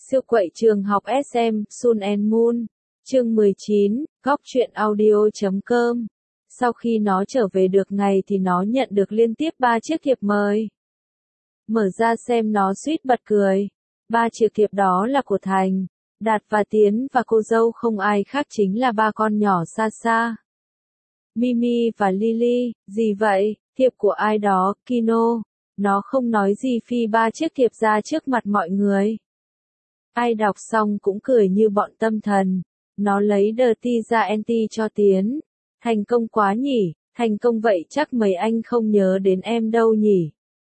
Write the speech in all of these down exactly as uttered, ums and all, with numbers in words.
Siêu quậy trường học ét em, Sun and Moon. Chương mười chín, góc truyện audio chấm com. Sau khi nó trở về được ngày thì nó nhận được liên tiếp ba chiếc thiệp mời. Mở ra xem nó suýt bật cười. Ba chiếc thiệp đó là của Thành, Đạt và Tiến và cô dâu không ai khác chính là ba con nhỏ xa xa. Mimi và Lily, gì vậy, thiệp của ai đó, Kino. Nó không nói gì phi ba chiếc thiệp ra trước mặt mọi người. Ai đọc xong cũng cười như bọn tâm thần. Nó lấy Dirty ra anti cho Tiến. Thành công quá nhỉ, thành công vậy chắc mấy anh không nhớ đến em đâu nhỉ.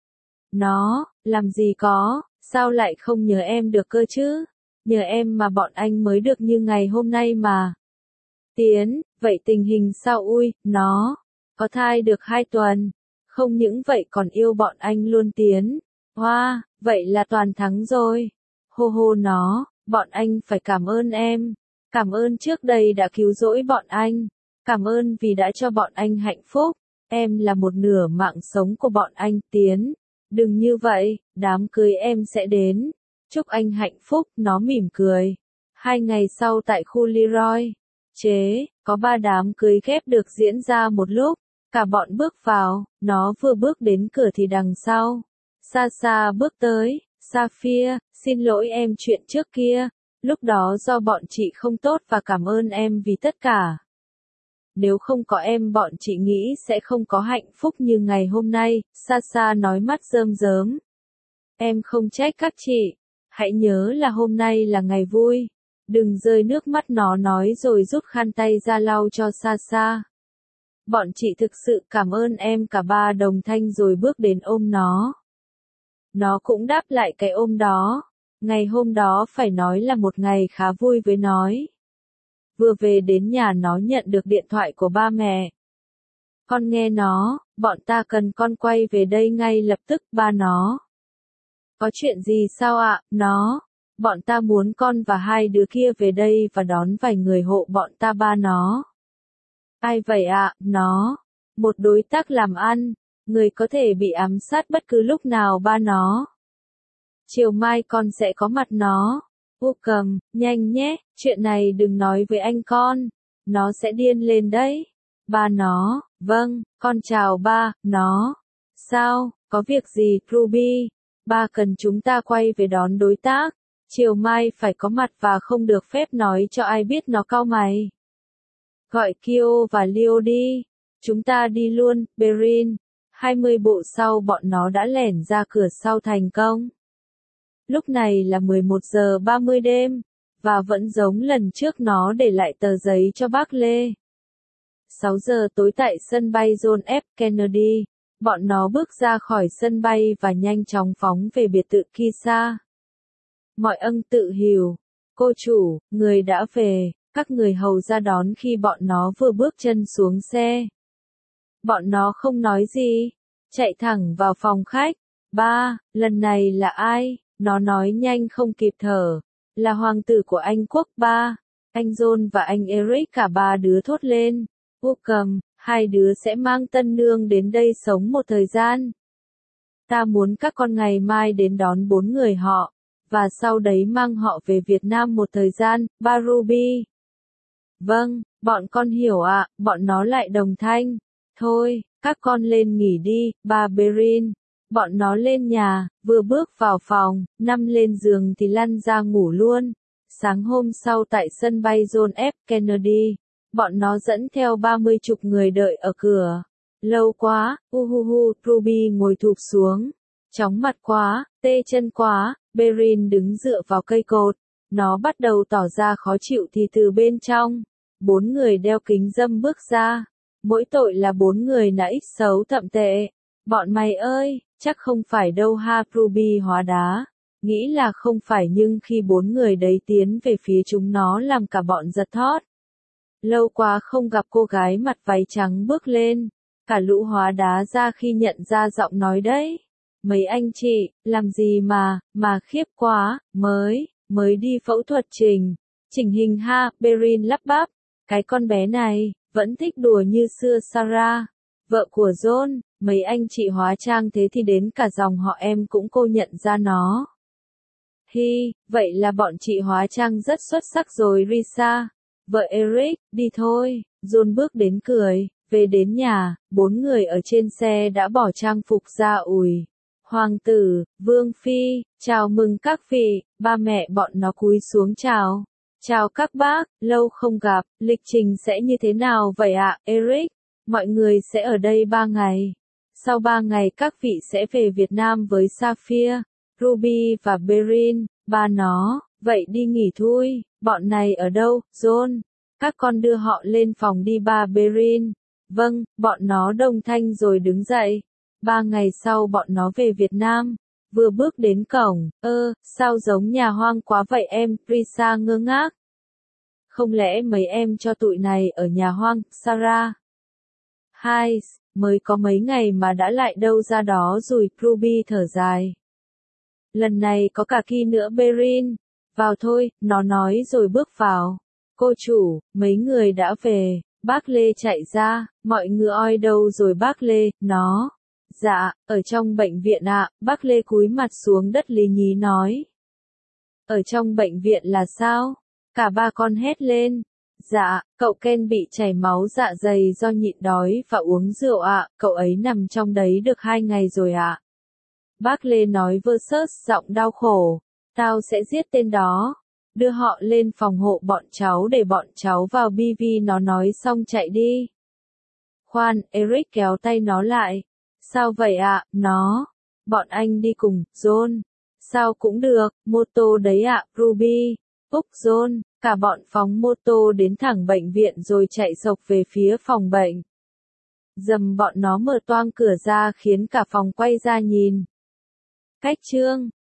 Nó, làm gì có, sao lại không nhớ em được cơ chứ? Nhờ em mà bọn anh mới được như ngày hôm nay mà. Tiến, vậy tình hình sao ui, nó, có thai được hai tuần. Không những vậy còn yêu bọn anh luôn Tiến. Hoa, wow, vậy là toàn thắng rồi. Hô hô nó, bọn anh phải cảm ơn em. Cảm ơn trước đây đã cứu rỗi bọn anh. Cảm ơn vì đã cho bọn anh hạnh phúc. Em là một nửa mạng sống của bọn anh Tiến. Đừng như vậy, đám cưới em sẽ đến. Chúc anh hạnh phúc, nó mỉm cười. Hai ngày sau tại khu Leroy. Chế, có ba đám cưới ghép được diễn ra một lúc. Cả bọn bước vào, nó vừa bước đến cửa thì đằng sau. Xa xa bước tới, Sapphire, xin lỗi em chuyện trước kia. Lúc đó do bọn chị không tốt và cảm ơn em vì tất cả. Nếu không có em bọn chị nghĩ sẽ không có hạnh phúc như ngày hôm nay, Sasha nói mắt rơm rớm. Em không trách các chị. Hãy nhớ là hôm nay là ngày vui. Đừng rơi nước mắt nó nói rồi rút khăn tay ra lau cho Sasha. Bọn chị thực sự cảm ơn em cả ba đồng thanh rồi bước đến ôm nó. Nó cũng đáp lại cái ôm đó. Ngày hôm đó phải nói là một ngày khá vui với nó. Vừa về đến nhà nó nhận được điện thoại của ba mẹ. Con nghe nó, bọn ta cần con quay về đây ngay lập tức, ba nó. Có chuyện gì sao ạ, nó? Bọn ta muốn con và hai đứa kia về đây và đón vài người hộ bọn ta ba nó. Ai vậy ạ, nó? Một đối tác làm ăn, người có thể bị ám sát bất cứ lúc nào ba nó. Chiều mai con sẽ có mặt nó. Vô cầm, nhanh nhé, chuyện này đừng nói với anh con. Nó sẽ điên lên đấy. Ba nó, vâng, con chào ba, nó. Sao, có việc gì, Ruby? Ba cần chúng ta quay về đón đối tác. Chiều mai phải có mặt và không được phép nói cho ai biết nó cau mày. Gọi Kyo và Leo đi. Chúng ta đi luôn, Berin. hai mươi bộ sau bọn nó đã lẻn ra cửa sau thành công. Lúc này là mười một giờ ba mươi đêm, và vẫn giống lần trước nó để lại tờ giấy cho bác Lê. sáu giờ tối tại sân bay John F. Kennedy, bọn nó bước ra khỏi sân bay và nhanh chóng phóng về biệt thự Kisa. Mọi ân tự hiểu. Cô chủ, người đã về, các người hầu ra đón khi bọn nó vừa bước chân xuống xe. Bọn nó không nói gì, chạy thẳng vào phòng khách. Ba, lần này là ai? Nó nói nhanh không kịp thở. Là hoàng tử của Anh quốc ba. Anh John và anh Eric cả ba đứa thốt lên. Vô cầm, hai đứa sẽ mang tân nương đến đây sống một thời gian. Ta muốn các con ngày mai đến đón bốn người họ. Và sau đấy mang họ về Việt Nam một thời gian, ba Ruby. Vâng, bọn con hiểu ạ, bọn nó lại đồng thanh. Thôi, các con lên nghỉ đi, ba Berin. Bọn nó lên nhà, vừa bước vào phòng, nằm lên giường thì lăn ra ngủ luôn. Sáng hôm sau tại sân bay John F. Kennedy, bọn nó dẫn theo ba mươi chục người đợi ở cửa. Lâu quá, uhuhu, Ruby ngồi thụp xuống. Chóng mặt quá, tê chân quá, Berin đứng dựa vào cây cột. Nó bắt đầu tỏ ra khó chịu thì từ bên trong, bốn người đeo kính râm bước ra. Mỗi tội là bốn người nã ít xấu thậm tệ. Bọn mày ơi, chắc không phải đâu ha, Ruby hóa đá. Nghĩ là không phải nhưng khi bốn người đấy tiến về phía chúng nó làm cả bọn giật thót. Lâu quá không gặp cô gái mặt váy trắng bước lên. Cả lũ hóa đá ra khi nhận ra giọng nói đấy. Mấy anh chị, làm gì mà, mà khiếp quá, mới, mới đi phẫu thuật chỉnh. Chỉnh hình ha, Berin lắp bắp. Cái con bé này, vẫn thích đùa như xưa Sarah. Vợ của John, mấy anh chị hóa trang thế thì đến cả dòng họ em cũng cô nhận ra nó. Hi, vậy là bọn chị hóa trang rất xuất sắc rồi Risa. Vợ Eric, đi thôi. John bước đến cười. Về đến nhà, bốn người ở trên xe đã bỏ trang phục ra ủi. Hoàng tử, Vương Phi, chào mừng các vị, ba mẹ bọn nó cúi xuống chào. Chào các bác, lâu không gặp, lịch trình sẽ như thế nào vậy ạ, Eric? Mọi người sẽ ở đây ba ngày. Sau ba ngày các vị sẽ về Việt Nam với Sapphire, Ruby và Berin, ba nó. Vậy đi nghỉ thôi, bọn này ở đâu, John? Các con đưa họ lên phòng đi ba Berin. Vâng, bọn nó đồng thanh rồi đứng dậy. Ba ngày sau bọn nó về Việt Nam. Vừa bước đến cổng, ơ, sao giống nhà hoang quá vậy em, Risa ngơ ngác. Không lẽ mấy em cho tụi này ở nhà hoang, Sarah? Hai, mới có mấy ngày mà đã lại đâu ra đó rồi, Ruby thở dài. Lần này có cả Ki nữa Berin. Vào thôi, nó nói rồi bước vào. Cô chủ, mấy người đã về. Bác Lê chạy ra, mọi người oi đâu rồi bác Lê, nó. Dạ, ở trong bệnh viện ạ, à, bác Lê cúi mặt xuống đất lý nhí nói. Ở trong bệnh viện là sao? Cả ba con hét lên. Dạ, cậu Ken bị chảy máu dạ dày do nhịn đói và uống rượu ạ, à, cậu ấy nằm trong đấy được hai ngày rồi ạ. À. Bác Lê nói versus giọng đau khổ. Tao sẽ giết tên đó. Đưa họ lên phòng hộ bọn cháu để bọn cháu vào bê vê nó nói xong chạy đi. Khoan, Eric kéo tay nó lại. Sao vậy ạ, à? Nó. Bọn anh đi cùng, John. Sao cũng được, mô tô đấy ạ, à, Ruby. Úc John, cả bọn phóng mô tô đến thẳng bệnh viện rồi chạy sộc về phía phòng bệnh. Dầm bọn nó mở toang cửa ra khiến cả phòng quay ra nhìn. Cách chương